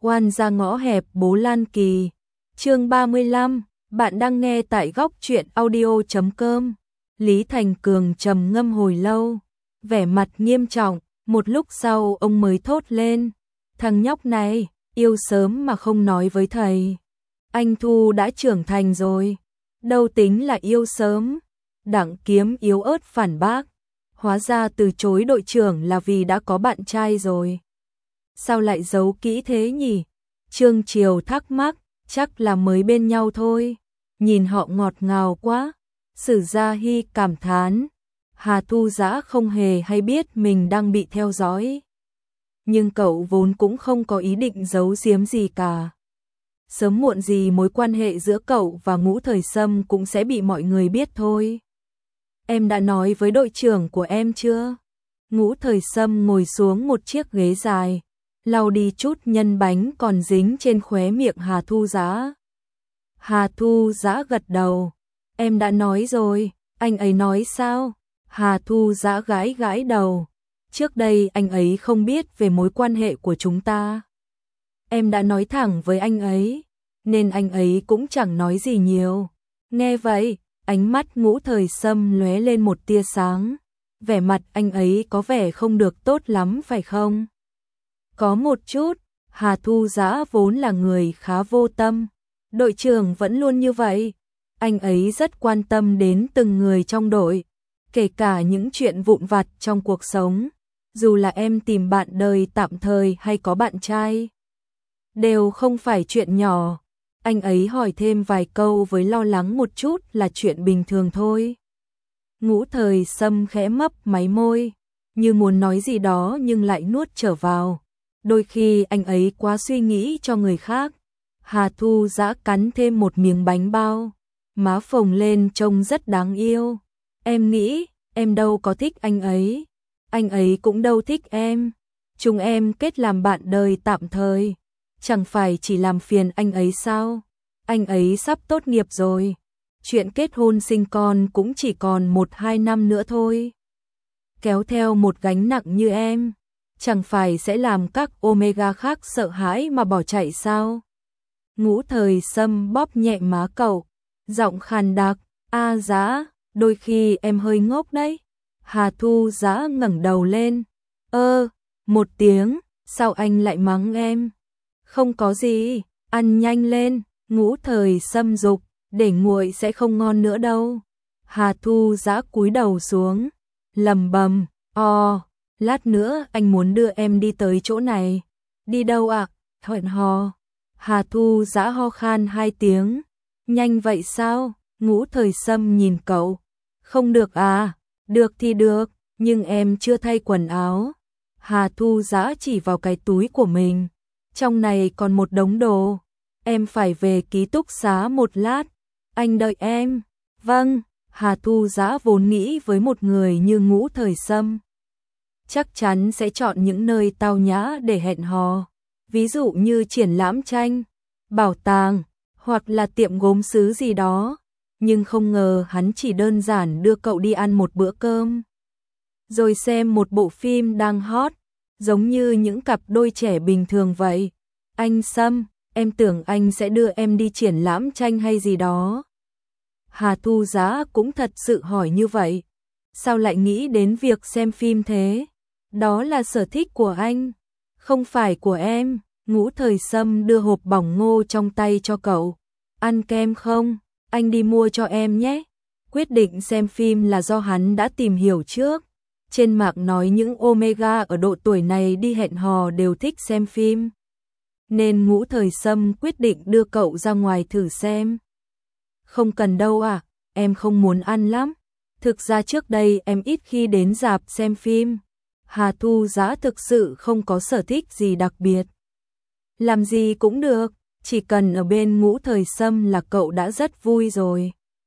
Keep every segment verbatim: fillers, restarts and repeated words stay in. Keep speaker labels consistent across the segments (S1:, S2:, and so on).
S1: Oan ra ngõ hẹp Bố Lan Kỳ. Chương ba mươi lăm, bạn đang nghe tại góc truyện audio chấm com. Lý Thành Cường trầm ngâm hồi lâu, vẻ mặt nghiêm trọng, một lúc sau ông mới thốt lên, thằng nhóc này, yêu sớm mà không nói với thầy. Anh Thu đã trưởng thành rồi, đâu tính là yêu sớm. Đặng Kiếm yếu ớt phản bác, hóa ra từ chối đội trưởng là vì đã có bạn trai rồi. Sao lại giấu kỹ thế nhỉ? Trương Triều thắc mắc, chắc là mới bên nhau thôi, nhìn họ ngọt ngào quá. Sử Gia Hy cảm thán, Hà Thu Dã không hề hay biết mình đang bị theo dõi. Nhưng cậu vốn cũng không có ý định giấu giếm gì cả. Sớm muộn gì mối quan hệ giữa cậu và Ngũ Thời Sâm cũng sẽ bị mọi người biết thôi. Em đã nói với đội trưởng của em chưa? Ngũ Thời Sâm ngồi xuống một chiếc ghế dài, lau đi chút nhân bánh còn dính trên khóe miệng Hà Thu Dã. Hà Thu Dã gật đầu. Em đã nói rồi. Anh ấy nói sao? Hà Thu Dã gãi gãi đầu. Trước đây anh ấy không biết về mối quan hệ của chúng ta. Em đã nói thẳng với anh ấy, nên anh ấy cũng chẳng nói gì nhiều. Nghe vậy, ánh mắt Ngũ Thời Sâm lóe lên một tia sáng. Vẻ mặt anh ấy có vẻ không được tốt lắm phải không? Có một chút. Hà Thu Dã vốn là người khá vô tâm. Đội trưởng vẫn luôn như vậy. Anh ấy rất quan tâm đến từng người trong đội, kể cả những chuyện vụn vặt trong cuộc sống. Dù là em tìm bạn đời tạm thời hay có bạn trai, đều không phải chuyện nhỏ. Anh ấy hỏi thêm vài câu với lo lắng một chút là chuyện bình thường thôi. Ngũ Thời Sâm khẽ mấp máy môi, như muốn nói gì đó nhưng lại nuốt trở vào. Đôi khi anh ấy quá suy nghĩ cho người khác. Hà Thu Dã cắn thêm một miếng bánh bao, má phồng lên trông rất đáng yêu. Em nghĩ, em đâu có thích anh ấy. Anh ấy cũng đâu thích em. Chúng em kết làm bạn đời tạm thời, chẳng phải chỉ làm phiền anh ấy sao? Anh ấy sắp tốt nghiệp rồi. Chuyện kết hôn sinh con cũng chỉ còn một hai năm nữa thôi. Kéo theo một gánh nặng như em, chẳng phải sẽ làm các Omega khác sợ hãi mà bỏ chạy sao? Ngũ Thời Sâm bóp nhẹ má cậu, giọng khàn đặc, a Dã, đôi khi em hơi ngốc đấy. Hà Thu Dã ngẩng đầu lên, ơ, một tiếng, sao anh lại mắng em? Không có gì, ăn nhanh lên. Ngũ Thời Sâm dục, để nguội sẽ không ngon nữa đâu. Hà Thu Dã cúi đầu xuống, lầm bầm, o, lát nữa anh muốn đưa em đi tới chỗ này. Đi đâu ạ? À? Hẹn hò. Hà Thu Dã ho khan hai tiếng. Nhanh vậy sao? Ngũ Thời Sâm nhìn cậu. Không được à? Được thì được, nhưng em chưa thay quần áo. Hà Thu Dã chỉ vào cái túi của mình. Trong này còn một đống đồ. Em phải về ký túc xá một lát. Anh đợi em. Vâng. Hà Thu Dã vốn nghĩ với một người như Ngũ Thời Sâm, chắc chắn sẽ chọn những nơi tao nhã để hẹn hò. Ví dụ như triển lãm tranh, bảo tàng, hoặc là tiệm gốm sứ gì đó. Nhưng không ngờ hắn chỉ đơn giản đưa cậu đi ăn một bữa cơm, rồi xem một bộ phim đang hot, giống như những cặp đôi trẻ bình thường vậy. Anh Sâm, em tưởng anh sẽ đưa em đi triển lãm tranh hay gì đó. Hà Thu Dã cũng thật sự hỏi như vậy. Sao lại nghĩ đến việc xem phim thế? Đó là sở thích của anh, không phải của em. Ngũ Thời Sâm đưa hộp bỏng ngô trong tay cho cậu. Ăn kem không? Anh đi mua cho em nhé. Quyết định xem phim là do hắn đã tìm hiểu trước. Trên mạng nói những Omega ở độ tuổi này đi hẹn hò đều thích xem phim, nên Ngũ Thời Sâm quyết định đưa cậu ra ngoài thử xem. Không cần đâu à, em không muốn ăn lắm. Thực ra trước đây em ít khi đến rạp xem phim. Hà Thu Dã thực sự không có sở thích gì đặc biệt. Làm gì cũng được, chỉ cần ở bên Ngũ Thời Sâm là cậu đã rất vui rồi.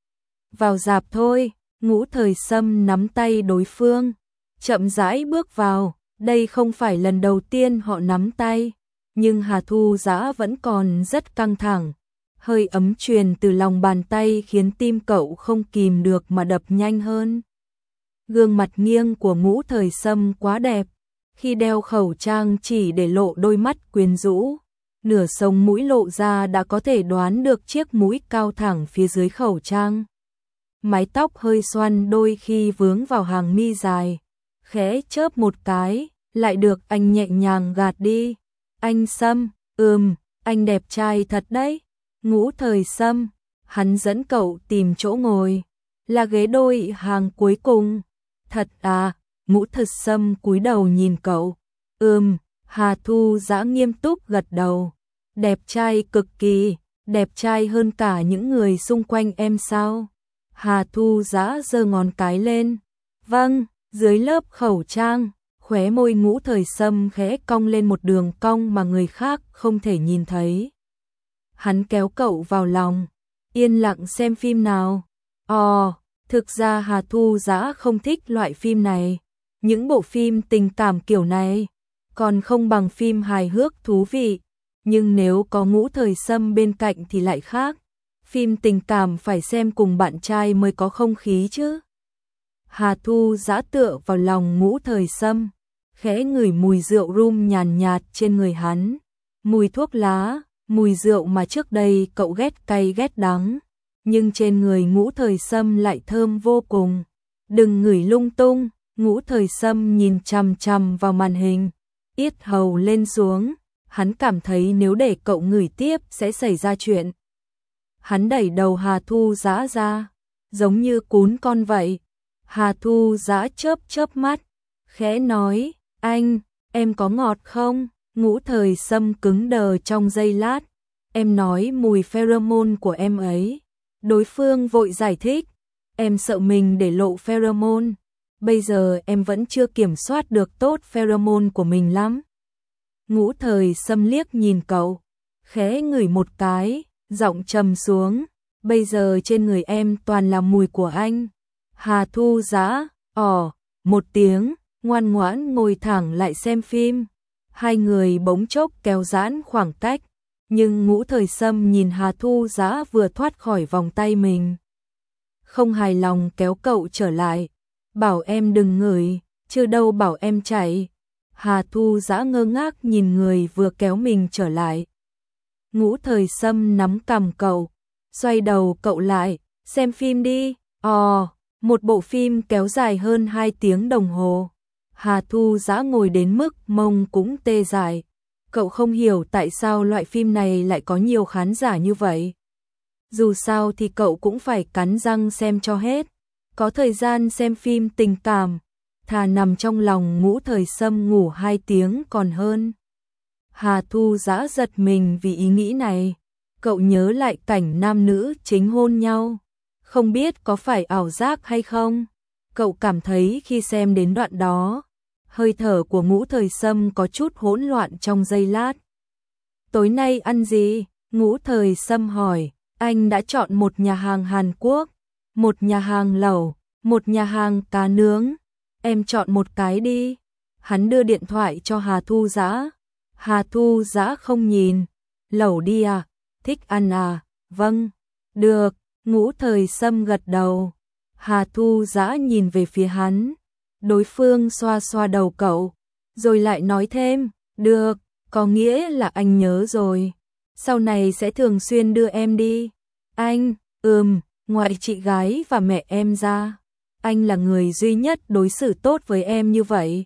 S1: Vào rạp thôi. Ngũ Thời Sâm nắm tay đối phương, chậm rãi bước vào. Đây không phải lần đầu tiên họ nắm tay, nhưng Hà Thu Dã vẫn còn rất căng thẳng. Hơi ấm truyền từ lòng bàn tay khiến tim cậu không kìm được mà đập nhanh hơn. Gương mặt nghiêng của Ngũ Thời Sâm quá đẹp, khi đeo khẩu trang chỉ để lộ đôi mắt quyến rũ, nửa sống mũi lộ ra đã có thể đoán được chiếc mũi cao thẳng phía dưới khẩu trang. Mái tóc hơi xoăn đôi khi vướng vào hàng mi dài, khẽ chớp một cái, lại được anh nhẹ nhàng gạt đi. Anh Sâm, ừm, anh đẹp trai thật đấy. Ngũ Thời Sâm, hắn dẫn cậu tìm chỗ ngồi, là ghế đôi hàng cuối cùng. Thật à? Ngũ Thời Sâm cúi đầu nhìn cậu. Ừm, Hà Thu Dã nghiêm túc gật đầu. Đẹp trai cực kỳ, đẹp trai hơn cả những người xung quanh em sao? Hà Thu Dã giơ ngón cái lên. Vâng, dưới lớp khẩu trang, khóe môi Ngũ Thời Sâm khẽ cong lên một đường cong mà người khác không thể nhìn thấy. Hắn kéo cậu vào lòng, yên lặng xem phim nào. Ồ, thực ra Hà Thu Dã không thích loại phim này. Những bộ phim tình cảm kiểu này còn không bằng phim hài hước thú vị. Nhưng nếu có Ngũ Thời Sâm bên cạnh thì lại khác. Phim tình cảm phải xem cùng bạn trai mới có không khí chứ. Hà Thu Dã tựa vào lòng Ngũ Thời Sâm, khẽ ngửi mùi rượu rum nhàn nhạt trên người hắn. Mùi thuốc lá, mùi rượu mà trước đây cậu ghét cay ghét đắng, nhưng trên người Ngũ Thời Sâm lại thơm vô cùng. Đừng ngửi lung tung. Ngũ Thời Sâm nhìn chằm chằm vào màn hình, yết hầu lên xuống, hắn cảm thấy nếu để cậu ngửi tiếp sẽ xảy ra chuyện. Hắn đẩy đầu Hà Thu Dã ra, giống như cún con vậy. Hà Thu Dã chớp chớp mắt, khẽ nói, anh, em có ngọt không? Ngũ Thời Sâm cứng đờ trong giây lát, em nói mùi pheromone của em ấy. Đối phương vội giải thích, em sợ mình để lộ pheromone. Bây giờ em vẫn chưa kiểm soát được tốt pheromone của mình lắm. Ngũ Thời Sâm liếc nhìn cậu, khẽ ngửi một cái, giọng trầm xuống, bây giờ trên người em toàn là mùi của anh. Hà Thu Dã, ồ, một tiếng, ngoan ngoãn ngồi thẳng lại xem phim. Hai người bỗng chốc kéo giãn khoảng cách, nhưng Ngũ Thời Sâm nhìn Hà Thu Dã vừa thoát khỏi vòng tay mình, không hài lòng kéo cậu trở lại. Bảo em đừng ngửi, chưa đâu bảo em chạy. Hà Thu Dã ngơ ngác nhìn người vừa kéo mình trở lại. Ngũ Thời Sâm nắm cằm cậu, xoay đầu cậu lại, xem phim đi. Ồ, một bộ phim kéo dài hơn hai tiếng đồng hồ. Hà Thu Dã ngồi đến mức mông cũng tê dại. Cậu không hiểu tại sao loại phim này lại có nhiều khán giả như vậy. Dù sao thì cậu cũng phải cắn răng xem cho hết. Có thời gian xem phim tình cảm, thà nằm trong lòng Ngũ Thời Sâm ngủ hai tiếng còn hơn. Hà Thu Dã giật mình vì ý nghĩ này. Cậu nhớ lại cảnh nam nữ chính hôn nhau, không biết có phải ảo giác hay không. Cậu cảm thấy khi xem đến đoạn đó, hơi thở của Ngũ Thời Sâm có chút hỗn loạn trong giây lát. Tối nay ăn gì? Ngũ Thời Sâm hỏi. Anh đã chọn một nhà hàng Hàn Quốc, một nhà hàng lẩu, một nhà hàng cá nướng. Em chọn một cái đi. Hắn đưa điện thoại cho Hà Thu Dã. Hà Thu Dã không nhìn. Lẩu đi à? Thích ăn à? Vâng. Được. Ngũ Thời Sâm gật đầu. Hà Thu Dã nhìn về phía hắn. Đối phương xoa xoa đầu cậu, rồi lại nói thêm, được, có nghĩa là anh nhớ rồi. Sau này sẽ thường xuyên đưa em đi. Anh, ừm, ngoại chị gái và mẹ em ra, anh là người duy nhất đối xử tốt với em như vậy.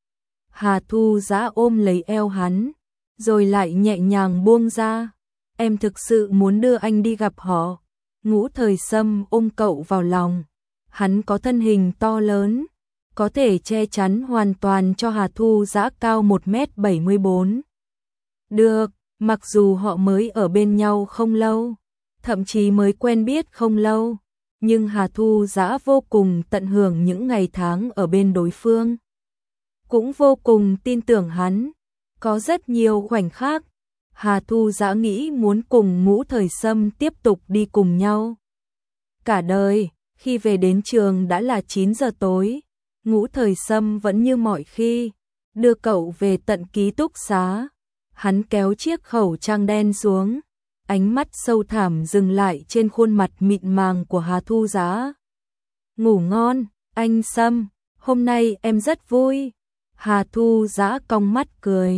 S1: Hà Thu Dã ôm lấy eo hắn, rồi lại nhẹ nhàng buông ra. Em thực sự muốn đưa anh đi gặp họ. Ngũ Thời Sâm ôm cậu vào lòng. Hắn có thân hình to lớn, có thể che chắn hoàn toàn cho Hà Thu Dã cao một mét bảy mươi bốn. Được, mặc dù họ mới ở bên nhau không lâu, thậm chí mới quen biết không lâu, nhưng Hà Thu Dã vô cùng tận hưởng những ngày tháng ở bên đối phương. Cũng vô cùng tin tưởng hắn. Có rất nhiều khoảnh khắc, Hà Thu Dã nghĩ muốn cùng Ngũ Thời Sâm tiếp tục đi cùng nhau. Cả đời, khi về đến trường đã là chín giờ tối, Ngũ Thời Sâm vẫn như mọi khi, đưa cậu về tận ký túc xá. Hắn kéo chiếc khẩu trang đen xuống, ánh mắt sâu thẳm dừng lại trên khuôn mặt mịn màng của Hà Thu Dã. Ngủ ngon, anh Sâm, hôm nay em rất vui. Hà Thu Dã cong mắt cười.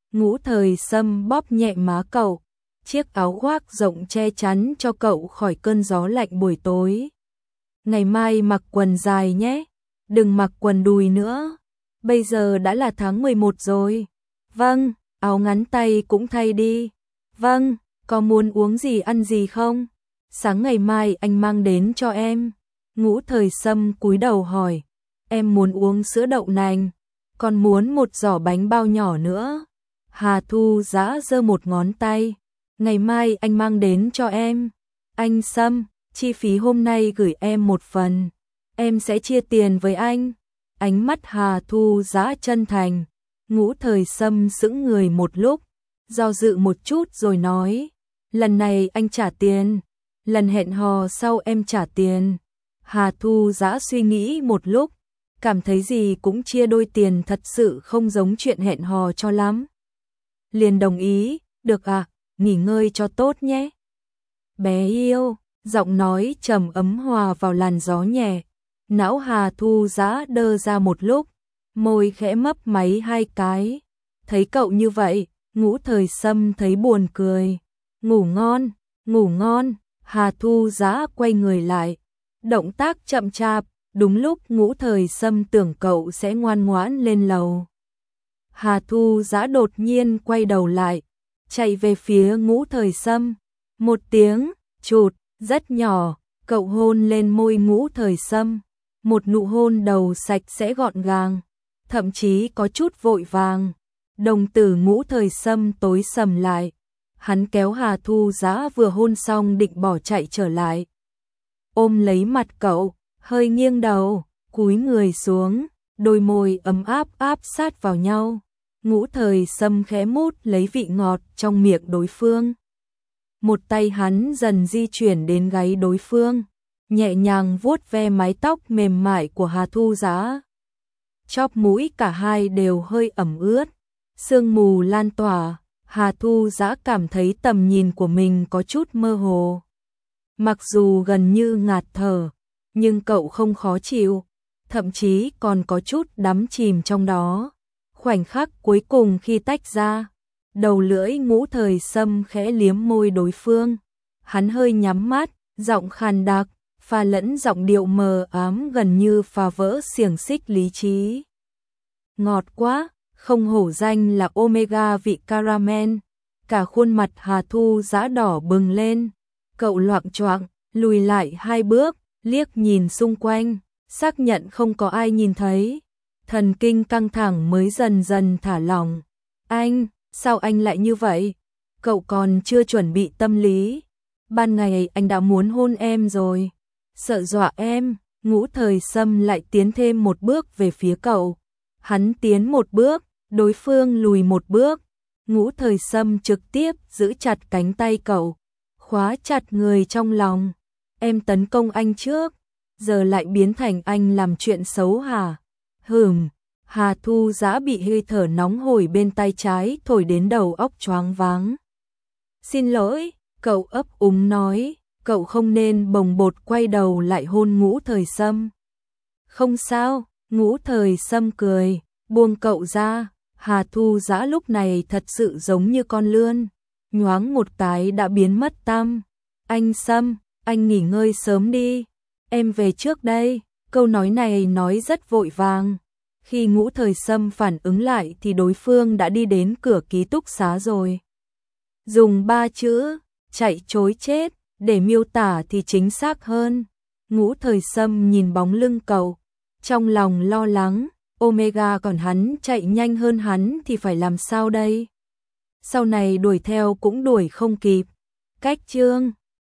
S1: Ngũ Thời Sâm bóp nhẹ má cậu, chiếc áo khoác rộng che chắn cho cậu khỏi cơn gió lạnh buổi tối. Ngày mai mặc quần dài nhé, đừng mặc quần đùi nữa. Bây giờ đã là tháng mười một rồi. Vâng, áo ngắn tay cũng thay đi. Vâng, có muốn uống gì ăn gì không? Sáng ngày mai anh mang đến cho em. Ngũ Thời Sâm cúi đầu hỏi. Em muốn uống sữa đậu nành, còn muốn một giỏ bánh bao nhỏ nữa. Hà Thu Dã giơ một ngón tay. Ngày mai anh mang đến cho em. Anh Sâm, chi phí hôm nay gửi em một phần. Em sẽ chia tiền với anh. Ánh mắt Hà Thu Dã chân thành. Ngũ Thời Sâm sững người một lúc, do dự một chút rồi nói. Lần này anh trả tiền, lần hẹn hò sau em trả tiền. Hà Thu Dã suy nghĩ một lúc, cảm thấy gì cũng chia đôi tiền thật sự không giống chuyện hẹn hò cho lắm. Liền đồng ý, được à, nghỉ ngơi cho tốt nhé. Bé yêu, giọng nói trầm ấm hòa vào làn gió nhẹ. Não Hà Thu Dã đơ ra một lúc, môi khẽ mấp máy hai cái. Thấy cậu như vậy, Ngũ Thời Sâm thấy buồn cười. Ngủ ngon, ngủ ngon. Hà Thu Dã quay người lại, động tác chậm chạp. Đúng lúc Ngũ Thời Sâm tưởng cậu sẽ ngoan ngoãn lên lầu, Hà Thu Dã đột nhiên quay đầu lại, chạy về phía Ngũ Thời Sâm. Một tiếng chụt rất nhỏ, cậu hôn lên môi Ngũ Thời Sâm, một nụ hôn đầu sạch sẽ gọn gàng, thậm chí có chút vội vàng. Đồng tử Ngũ Thời Sâm tối sầm lại, hắn kéo Hà Thu Dã vừa hôn xong định bỏ chạy trở lại, ôm lấy mặt cậu, hơi nghiêng đầu, cúi người xuống, đôi môi ấm áp áp sát vào nhau. Ngũ Thời Sâm khẽ mút lấy vị ngọt trong miệng đối phương. Một tay hắn dần di chuyển đến gáy đối phương, nhẹ nhàng vuốt ve mái tóc mềm mại của Hà Thu Dã. Chóp mũi cả hai đều hơi ẩm ướt, sương mù lan tỏa, Hà Thu Dã cảm thấy tầm nhìn của mình có chút mơ hồ. Mặc dù gần như ngạt thở, nhưng cậu không khó chịu, thậm chí còn có chút đắm chìm trong đó. Khoảnh khắc cuối cùng khi tách ra, đầu lưỡi Ngũ Thời Sâm khẽ liếm môi đối phương. Hắn hơi nhắm mắt, giọng khàn đặc, pha lẫn giọng điệu mờ ám gần như phá vỡ xiềng xích lý trí. Ngọt quá, không hổ danh là Omega vị caramel. Cả khuôn mặt Hà Thu Dã đỏ bừng lên. Cậu loạng choạng lùi lại hai bước, liếc nhìn xung quanh, xác nhận không có ai nhìn thấy. Thần kinh căng thẳng mới dần dần thả lỏng. Anh, sao anh lại như vậy? Cậu còn chưa chuẩn bị tâm lý. Ban ngày anh đã muốn hôn em rồi. Sợ dọa em. Ngũ Thời Sâm lại tiến thêm một bước về phía cậu. Hắn tiến một bước, đối phương lùi một bước. Ngũ Thời Sâm trực tiếp giữ chặt cánh tay cậu, khóa chặt người trong lòng. Em tấn công anh trước, giờ lại biến thành anh làm chuyện xấu hả? Hừm. Hà Thu Dã bị hơi thở nóng hổi bên tay trái thổi đến đầu óc choáng váng. Xin lỗi, cậu ấp úng nói, cậu không nên bồng bột quay đầu lại hôn Ngũ Thời Sâm. Không sao, Ngũ Thời Sâm cười, buông cậu ra. Hà Thu Dã lúc này thật sự giống như con lươn, nhoáng một cái đã biến mất tăm. Anh Sâm, anh nghỉ ngơi sớm đi, em về trước đây. Câu nói này nói rất vội vàng. Khi Ngũ Thời Sâm phản ứng lại thì đối phương đã đi đến cửa ký túc xá rồi. Dùng ba chữ chạy trối chết để miêu tả thì chính xác hơn. Ngũ Thời Sâm nhìn bóng lưng cậu, trong lòng lo lắng. Omega còn hắn chạy nhanh hơn hắn thì phải làm sao đây? Sau này đuổi theo cũng đuổi không kịp. Cách chương